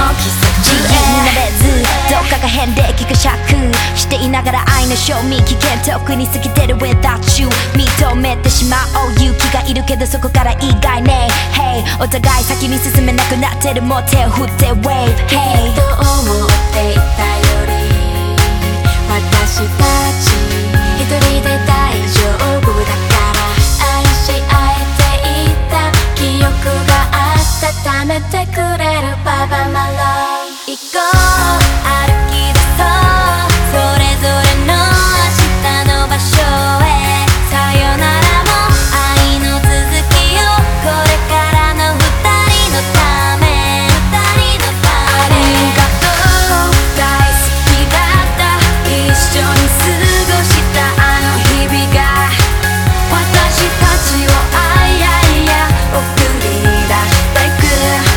次元になれずどっかが変で気がシャックしていながら愛の賞味期限遠くに過ぎてる without you 認めてしまおう勇気がいるけどそこから意外ね Hey お互い先に進めなくなってるもう手を振って Wave Hey と思っていたより私たち一人で大丈夫だから愛し合えていた記憶が温めてくれるパパマロン行こう歩き出そうそれぞれの明日の場所へさよならも愛の続きよこれからの二人のためありがとう大好きだった一緒に過ごしたあの日々が私たちをあいやいや送り出していく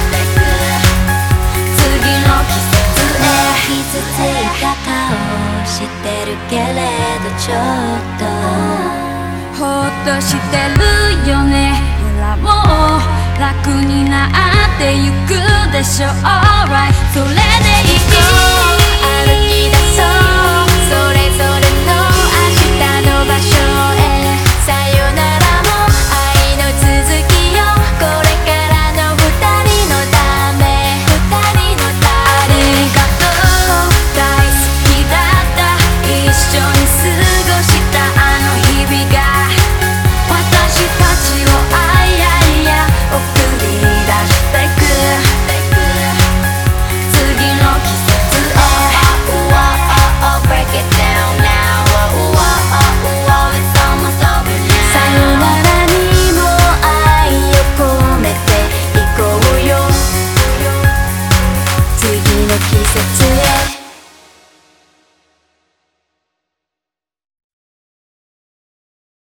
次の季節へ傷ついた顔してるけれどちょっとほっとしてるよねほらもう楽になってゆくでしょ Alright それ